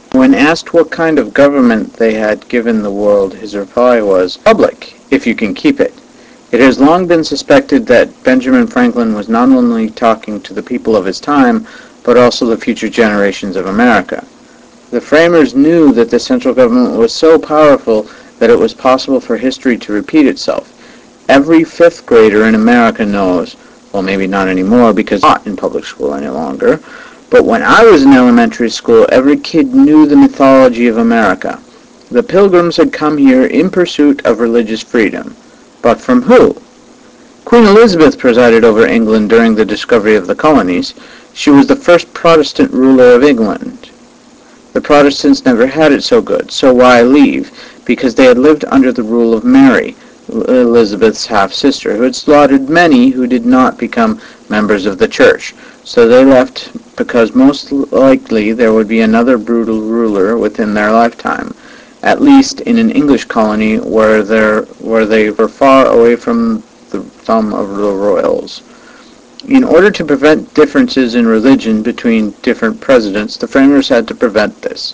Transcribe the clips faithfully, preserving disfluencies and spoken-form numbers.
When asked what kind of government they had given the world, his reply was, "Public, if you can keep it." It has long been suspected that Benjamin Franklin was not only talking to the people of his time, but also the future generations of America. The framers knew that the central government was so powerful that it was possible for history to repeat itself. Every fifth grader in America knows, well, maybe not anymore because I'm not in public school any longer, but when I was in elementary school, every kid knew the mythology of America. The Pilgrims had come here in pursuit of religious freedom. But from who? Queen Elizabeth presided over England during the discovery of the colonies. She was the first Protestant ruler of England. The Protestants never had it so good, so why leave? Because they had lived under the rule of Mary, Elizabeth's half-sister, who had slaughtered many who did not become members of the church. So they left because most likely there would be another brutal ruler within their lifetime, at least in an English colony where, there, where they were far away from the thumb of the royals. In order to prevent differences in religion between different presidents, the framers had to prevent this.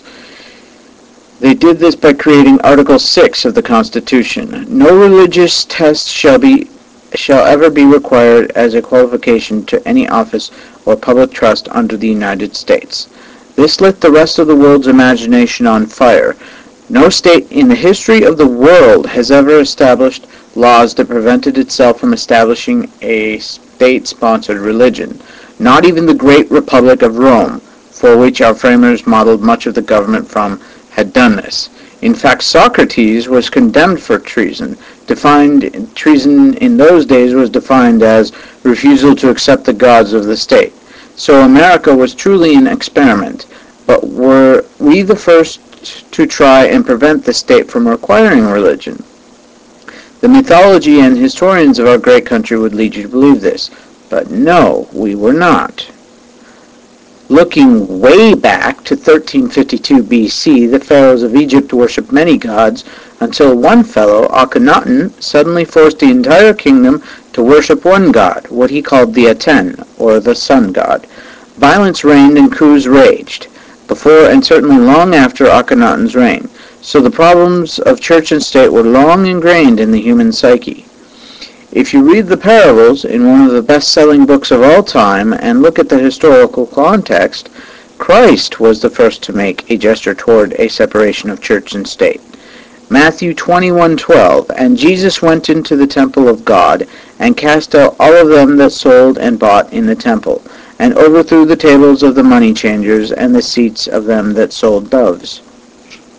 They did this by creating Article six of the Constitution. No religious test shall be shall ever be required as a qualification to any office or public trust under the United States. This lit the rest of the world's imagination on fire. No state in the history of the world has ever established laws that prevented itself from establishing a state-sponsored religion. Not even the great Republic of Rome, for which our framers modeled much of the government from, had done this. In fact, Socrates was condemned for treason. Defined treason in those days was defined as refusal to accept the gods of the state. So America was truly an experiment. But were we the first to try and prevent the state from requiring religion? The mythology and historians of our great country would lead you to believe this. But no, we were not. Looking way back to thirteen fifty-two B C, the pharaohs of Egypt worshipped many gods until one fellow, Akhenaten, suddenly forced the entire kingdom to worship one god, what he called the Aten, or the sun god. Violence reigned and coups raged, before and certainly long after Akhenaten's reign, so the problems of church and state were long ingrained in the human psyche. If you read the parables in one of the best-selling books of all time and look at the historical context, Christ was the first to make a gesture toward a separation of church and state. Matthew twenty-one twelve, "And Jesus went into the temple of God, and cast out all of them that sold and bought in the temple, and overthrew the tables of the money changers and the seats of them that sold doves."